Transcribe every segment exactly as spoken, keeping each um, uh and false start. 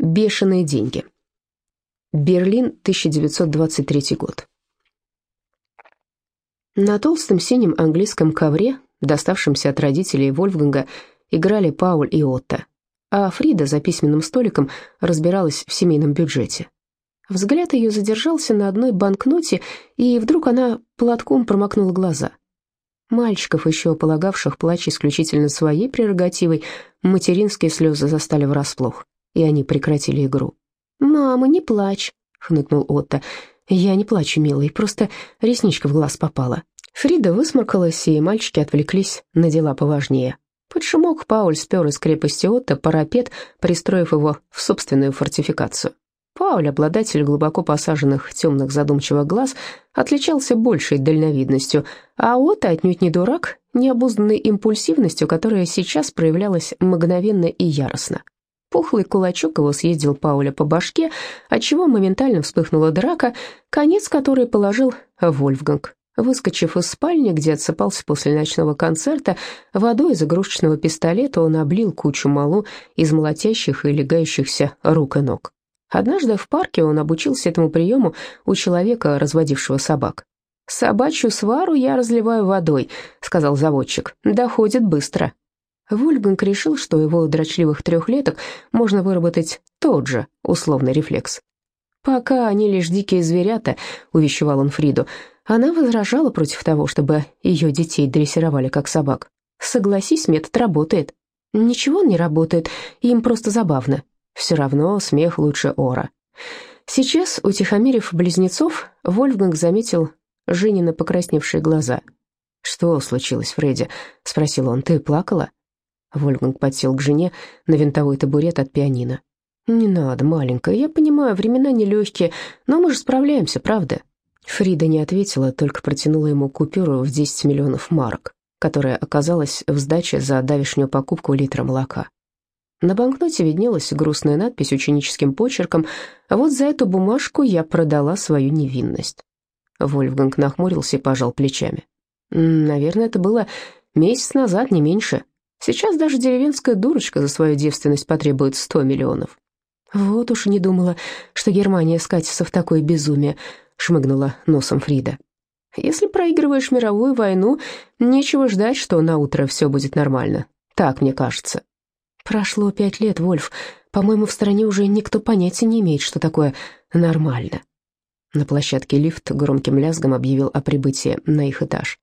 Бешеные деньги. Берлин, тысяча девятьсот двадцать третий год. На толстом синем английском ковре, доставшемся от родителей Вольфганга, играли Пауль и Отто, а Фрида за письменным столиком разбиралась в семейном бюджете. Взгляд ее задержался на одной банкноте, и вдруг она платком промокнула глаза. Мальчиков, еще полагавших плач исключительно своей прерогативой, материнские слезы застали врасплох, и они прекратили игру. «Мама, не плачь», — хныкнул Отто. «Я не плачу, милый, просто ресничка в глаз попала». Фрида высморкалась, и мальчики отвлеклись на дела поважнее. Под шумок Пауль спер из крепости Отто парапет, пристроив его в собственную фортификацию. Пауль, обладатель глубоко посаженных темных задумчивых глаз, отличался большей дальновидностью, а Отто отнюдь не дурак, необузданной импульсивностью, которая сейчас проявлялась мгновенно и яростно. Пухлый кулачок его съездил Пауля по башке, отчего моментально вспыхнула драка, конец которой положил Вольфганг. Выскочив из спальни, где отсыпался после ночного концерта, водой из игрушечного пистолета он облил кучу малу из молотящих и легающихся рук и ног. Однажды в парке он обучился этому приему у человека, разводившего собак. «Собачью свару я разливаю водой», — сказал заводчик, — «доходит быстро». Вольфганг решил, что у его дрочливых трехлеток можно выработать тот же условный рефлекс. «Пока они лишь дикие зверята», — увещевал он Фриду. Она возражала против того, чтобы ее детей дрессировали как собак. «Согласись, метод работает». «Ничего он не работает, им просто забавно». Все равно смех лучше ора. Сейчас, утихомирив близнецов, Вольфганг заметил Женины покрасневшие глаза. «Что случилось, Фредди?» — спросил он. «Ты плакала?» Вольфганг подсел к жене на винтовой табурет от пианино. «Не надо, маленькая, я понимаю, времена нелегкие, но мы же справляемся, правда?» Фрида не ответила, только протянула ему купюру в десять миллионов марок, которая оказалась в сдаче за давешнюю покупку литра молока. На банкноте виднелась грустная надпись ученическим почерком: «Вот за эту бумажку я продала свою невинность». Вольфганг нахмурился и пожал плечами. «Наверное, это было месяц назад, не меньше. Сейчас даже деревенская дурочка за свою девственность потребует сто миллионов». «Вот уж и не думала, что Германия скатится в такое безумие», — шмыгнула носом Фрида. «Если проигрываешь мировую войну, нечего ждать, что наутро все будет нормально. Так мне кажется». «Прошло пять лет, Вольф. По-моему, в стране уже никто понятия не имеет, что такое нормально». На площадке лифт громким лязгом объявил о прибытии на их этаж.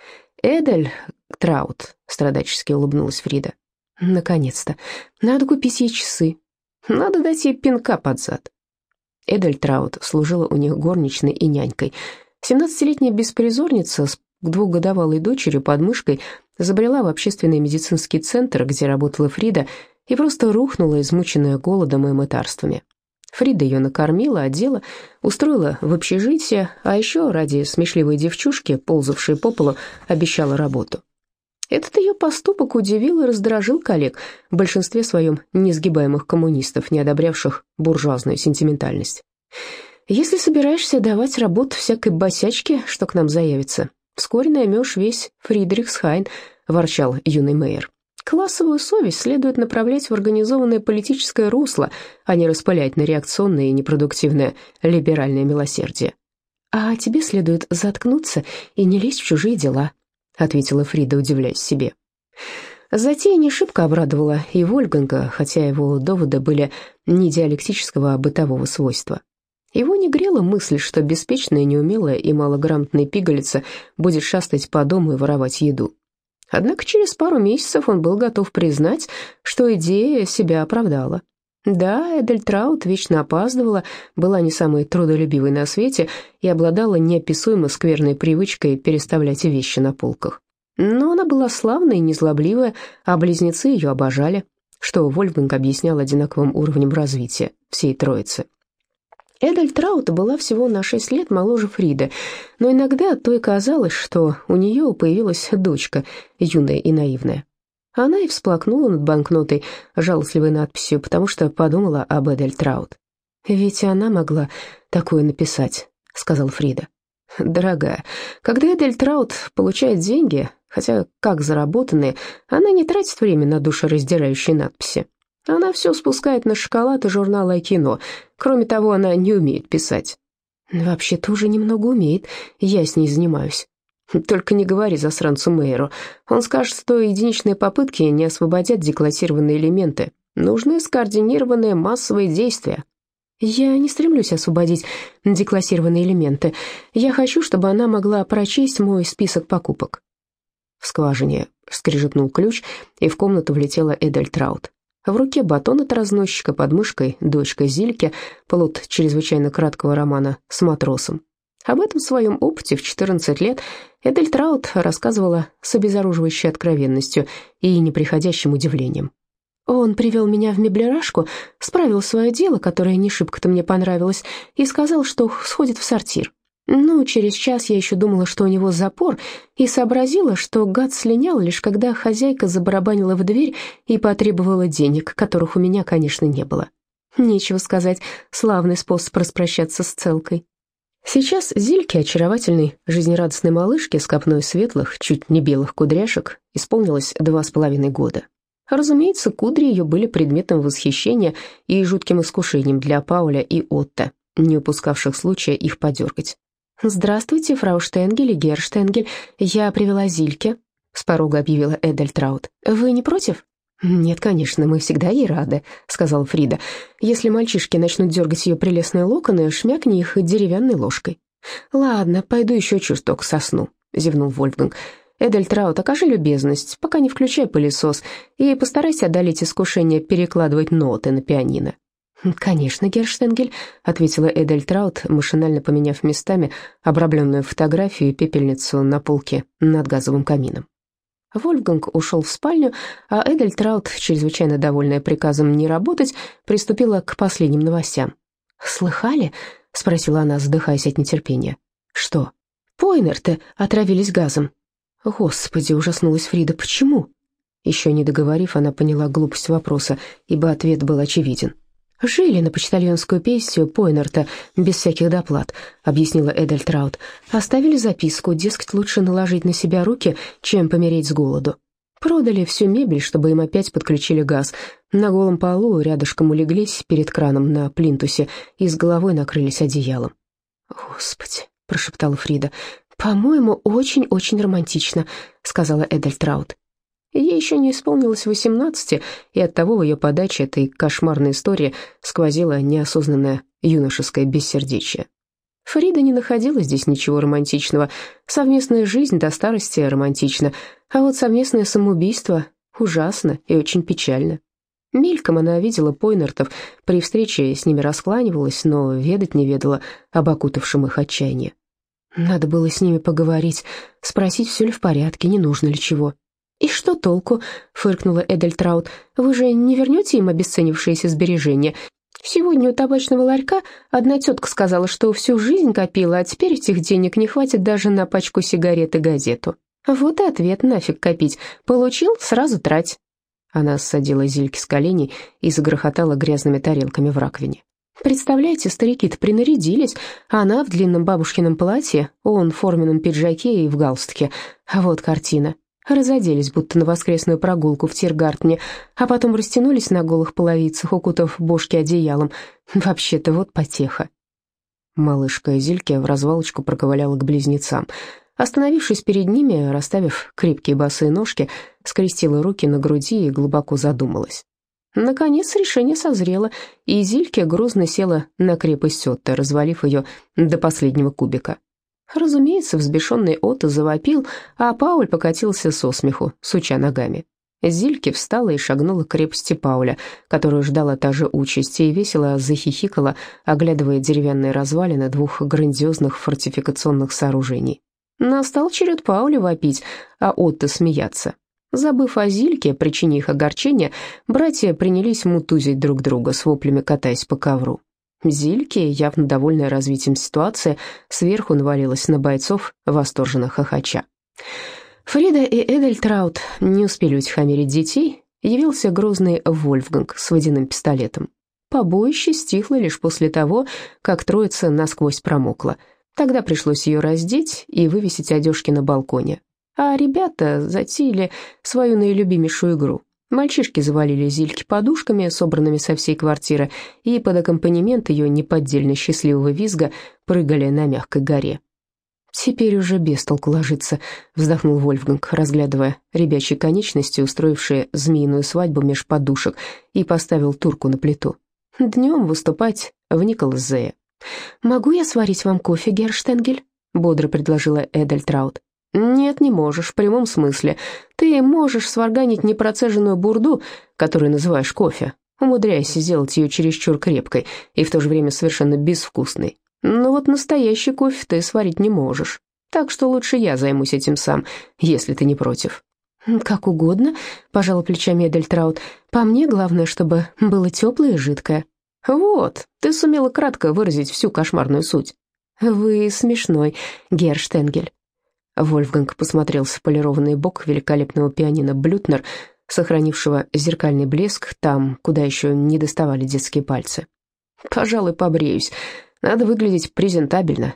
«Эдель Траут», — страдальчески улыбнулась Фрида. «Наконец-то. Надо купить ей часы. Надо дать ей пинка под зад». Эдель Траут служила у них горничной и нянькой. Семнадцатилетняя беспризорница с двухгодовалой дочерью под мышкой забрела в общественный медицинский центр, где работала Фрида, и просто рухнула, измученная голодом и мытарствами. Фрида ее накормила, одела, устроила в общежитие, а еще ради смешливой девчушки, ползавшей по полу, обещала работу. Этот ее поступок удивил и раздражил коллег, в большинстве своем несгибаемых коммунистов, не одобрявших буржуазную сентиментальность. «Если собираешься давать работу всякой босячке, что к нам заявится, вскоре наймешь весь Фридрихсхайн», — ворчал юный мэр. «Классовую совесть следует направлять в организованное политическое русло, а не распылять на реакционное и непродуктивное либеральное милосердие». «А тебе следует заткнуться и не лезть в чужие дела», — ответила Фрида, удивляясь себе. Затея не шибко обрадовала и Вольфганга, хотя его доводы были не диалектического, а бытового свойства. Его не грела мысль, что беспечная, неумелая и малограмотная пигалица будет шастать по дому и воровать еду. Однако через пару месяцев он был готов признать, что идея себя оправдала. Да, Эдель Траут вечно опаздывала, была не самой трудолюбивой на свете и обладала неописуемо скверной привычкой переставлять вещи на полках. Но она была славная и незлобливая, а близнецы ее обожали, что Вольфганг объяснял одинаковым уровнем развития всей троицы. Эдель Траут была всего на шесть лет моложе Фриды, но иногда то и казалось, что у нее появилась дочка, юная и наивная. Она и всплакнула над банкнотой жалостливой надписью, потому что подумала об Эдель Траут. «Ведь она могла такое написать», — сказал Фрида. «Дорогая, когда Эдель Траут получает деньги, хотя как заработанные, она не тратит время на душераздирающие надписи. Она все спускает на шоколад и журналы о кино. Кроме того, она не умеет писать». «Вообще-то уже немного умеет, я с ней занимаюсь». «Только не говори засранцу Мейеру. Он скажет, что единичные попытки не освободят деклассированные элементы. Нужны скоординированные массовые действия». «Я не стремлюсь освободить деклассированные элементы. Я хочу, чтобы она могла прочесть мой список покупок». В скважине скрежетнул ключ, и в комнату влетела Эдельтраут. В руке батон от разносчика, под мышкой дочка Зильке, плод чрезвычайно краткого романа с матросом. Об этом своем опыте в четырнадцать лет Эдельтраут рассказывала с обезоруживающей откровенностью и неприходящим удивлением. «Он привел меня в меблерашку, справил свое дело, которое не шибко-то мне понравилось, и сказал, что сходит в сортир. Ну, через час я еще думала, что у него запор, и сообразила, что гад слинял, лишь когда хозяйка забарабанила в дверь и потребовала денег, которых у меня, конечно, не было. Нечего сказать, славный способ распрощаться с целкой». Сейчас Зильке, очаровательной, жизнерадостной малышке с копной светлых, чуть не белых кудряшек, исполнилось два с половиной года. Разумеется, кудри ее были предметом восхищения и жутким искушением для Пауля и Отто, не упускавших случая их подергать. «Здравствуйте, фрау Штенгель и Герр Штенгель, я привела Зильке», — с порога объявила Эдельтраут. «Вы не против?» «Нет, конечно, мы всегда ей рады», — сказала Фрида. «Если мальчишки начнут дергать ее прелестные локоны, шмякни их деревянной ложкой». «Ладно, пойду еще чуток сосну», — зевнул Вольфганг. «Эдельтраут, окажи любезность, пока не включай пылесос, и постарайся одолеть искушение перекладывать ноты на пианино». «Конечно, Герштенгель», — ответила Эдельтраут, машинально поменяв местами обрамленную фотографию и пепельницу на полке над газовым камином. Вольфганг ушел в спальню, а Эдельтраут, чрезвычайно довольная приказом не работать, приступила к последним новостям. «Слыхали?» — спросила она, задыхаясь от нетерпения. «Что?» «Пойнерты отравились газом». «Господи!» — ужаснулась Фрида. «Почему?» Еще не договорив, она поняла глупость вопроса, ибо ответ был очевиден. «Жили на почтальонскую пенсию Пойнерта без всяких доплат», — объяснила Эдельтраут. «Оставили записку, дескать, лучше наложить на себя руки, чем помереть с голоду. Продали всю мебель, чтобы им опять подключили газ. На голом полу рядышком улеглись перед краном на плинтусе и с головой накрылись одеялом». «Господи!» — прошептала Фрида. «По-моему, очень-очень романтично», — сказала Эдельтраут. Ей еще не исполнилось восемнадцати, и оттого в ее подаче этой кошмарной истории сквозило неосознанное юношеское бессердечие. Фрида не находила здесь ничего романтичного. Совместная жизнь до старости романтична, а вот совместное самоубийство ужасно и очень печально. Мельком она видела Пойнертов, при встрече с ними раскланивалась, но ведать не ведала об окутавшем их отчаянии. Надо было с ними поговорить, спросить, все ли в порядке, не нужно ли чего. «И что толку?» — фыркнула Эдельтраут. «Вы же не вернете им обесценившиеся сбережения? Сегодня у табачного ларька одна тетка сказала, что всю жизнь копила, а теперь этих денег не хватит даже на пачку сигарет и газету. Вот и ответ, нафиг копить. Получил, сразу трать». Она ссадила Зильке с коленей и загрохотала грязными тарелками в раковине. «Представляете, старики-то принарядились, а она в длинном бабушкином платье, он в форменном пиджаке и в галстуке. А вот картина. Разоделись, будто на воскресную прогулку в Тиргартене, а потом растянулись на голых половицах, укутав бошки одеялом. Вообще-то вот потеха». Малышка Зильке в развалочку проковыляла к близнецам. Остановившись перед ними, расставив крепкие босые ножки, скрестила руки на груди и глубоко задумалась. Наконец решение созрело, и Зильке грузно села на крепость Отто, развалив ее до последнего кубика. Разумеется, взбешенный Отто завопил, а Пауль покатился со смеху, суча ногами. Зильке встала и шагнула к крепости Пауля, которую ждала та же участь, и весело захихикала, оглядывая деревянные развалины двух грандиозных фортификационных сооружений. Настал черед Пауля вопить, а Отто смеяться. Забыв о Зильке, причине их огорчения, братья принялись мутузить друг друга, с воплями катаясь по ковру. Зильке, явно довольная развитием ситуации, сверху навалилась на бойцов, восторженно хохоча. Фрида и Эдельтраут не успели утихомирить детей, явился грозный Вольфганг с водяным пистолетом. Побоище стихло лишь после того, как троица насквозь промокла. Тогда пришлось ее раздеть и вывесить одежки на балконе. А ребята затеяли свою наилюбимейшую игру. Мальчишки завалили Зильки подушками, собранными со всей квартиры, и под аккомпанемент ее неподдельно счастливого визга прыгали на мягкой горе. «Теперь уже без толку ложиться», — вздохнул Вольфганг, разглядывая ребячьи конечности, устроившие змеиную свадьбу меж подушек, и поставил турку на плиту. «Днем выступать в Николас-Зее». «Могу я сварить вам кофе, Герштенгель?» — бодро предложила Эдельтраут. «Нет, не можешь, в прямом смысле. Ты можешь сварганить непроцеженную бурду, которую называешь кофе, умудряясь сделать ее чересчур крепкой и в то же время совершенно безвкусной. Но вот настоящий кофе ты сварить не можешь. Так что лучше я займусь этим сам, если ты не против». «Как угодно», — пожала плечами Эдельтраут. «По мне главное, чтобы было теплое и жидкое». «Вот, ты сумела кратко выразить всю кошмарную суть». «Вы смешной, Герштенгель». Вольфганг посмотрел в полированный бок великолепного пианино Блютнер, сохранившего зеркальный блеск там, куда еще не доставали детские пальцы. «Пожалуй, побреюсь. Надо выглядеть презентабельно».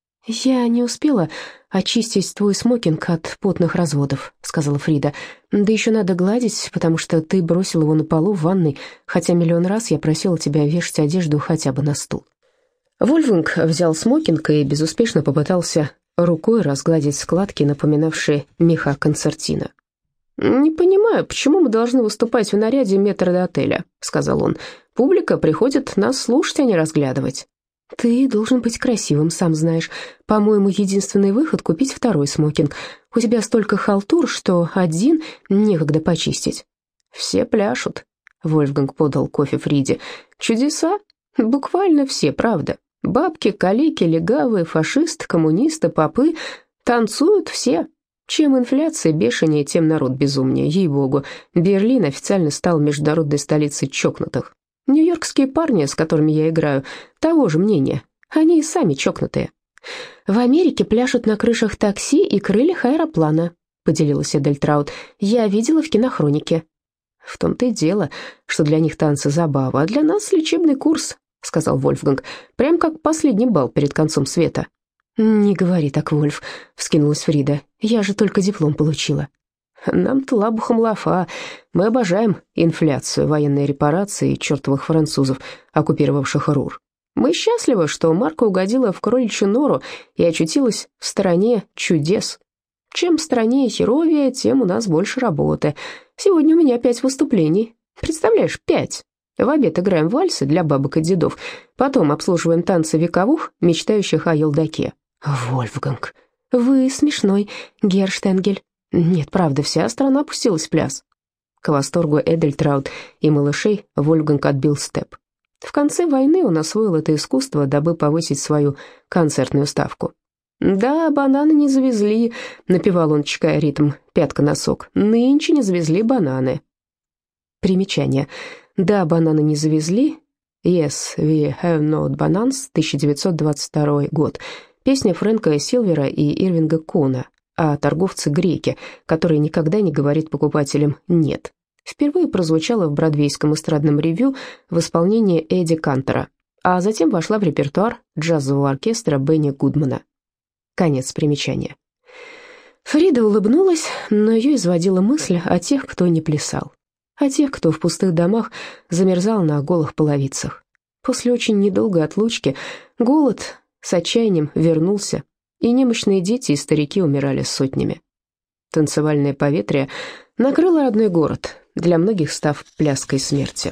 «Я не успела очистить твой смокинг от потных разводов», — сказала Фрида. «Да еще надо гладить, потому что ты бросил его на полу в ванной, хотя миллион раз я просила тебя вешать одежду хотя бы на стул». Вольфганг взял смокинг и безуспешно попытался рукой разгладить складки, напоминавшие меха концертино. «Не понимаю, почему мы должны выступать в наряде метрдотеля», — сказал он. «Публика приходит нас слушать, а не разглядывать». «Ты должен быть красивым, сам знаешь. По-моему, единственный выход — купить второй смокинг. У тебя столько халтур, что один некогда почистить». «Все пляшут», — Вольфганг подал кофе Фриде. «Чудеса? Буквально все, правда. Бабки, калеки, легавые, фашисты, коммунисты, попы. Танцуют все. Чем инфляция бешенее, тем народ безумнее, ей-богу. Берлин официально стал международной столицей чокнутых. Нью-йоркские парни, с которыми я играю, того же мнения. Они и сами чокнутые». «В Америке пляшут на крышах такси и крыльях аэроплана», — поделилась Эдельтраут. «Я видела в кинохронике». «В том-то и дело, что для них танцы забава, а для нас лечебный курс», — сказал Вольфганг. «Прям как последний бал перед концом света». «Не говори так, Вольф», — вскинулась Фрида. «Я же только диплом получила». «Нам-то лабухом лафа. Мы обожаем инфляцию, военные репарации и чертовых французов, оккупировавших Рур. Мы счастливы, что Марка угодила в кроличью нору и очутилась в стране чудес. Чем страннее херовия, тем у нас больше работы. Сегодня у меня пять выступлений. Представляешь, пять. В обед играем вальсы для бабок и дедов, потом обслуживаем танцы вековух, мечтающих о елдаке». «Вольфганг, вы смешной, Герштенгель». «Нет, правда, вся страна пустилась в пляс». К восторгу Эдельтраут и малышей Вольфганг отбил степ. В конце войны он освоил это искусство, дабы повысить свою концертную ставку. «Да, бананы не завезли», — напевал он, чекая ритм пятка-носок. «Нынче не завезли бананы». Примечание. «Да, бананы не завезли». «Yes, we have not bananas», тысяча девятьсот двадцать второй год. Песня Фрэнка Силвера и Ирвинга Куна о торговце-греке, который никогда не говорит покупателям «нет». Впервые прозвучала в бродвейском эстрадном ревю в исполнении Эдди Кантера, а затем вошла в репертуар джазового оркестра Бенни Гудмана. Конец примечания. Фрида улыбнулась, но ее изводила мысль о тех, кто не плясал, о тех, кто в пустых домах замерзал на голых половицах. После очень недолгой отлучки голод с отчаянием вернулся, и немощные дети и старики умирали сотнями. Танцевальное поветрие накрыло родной город, для многих став пляской смерти.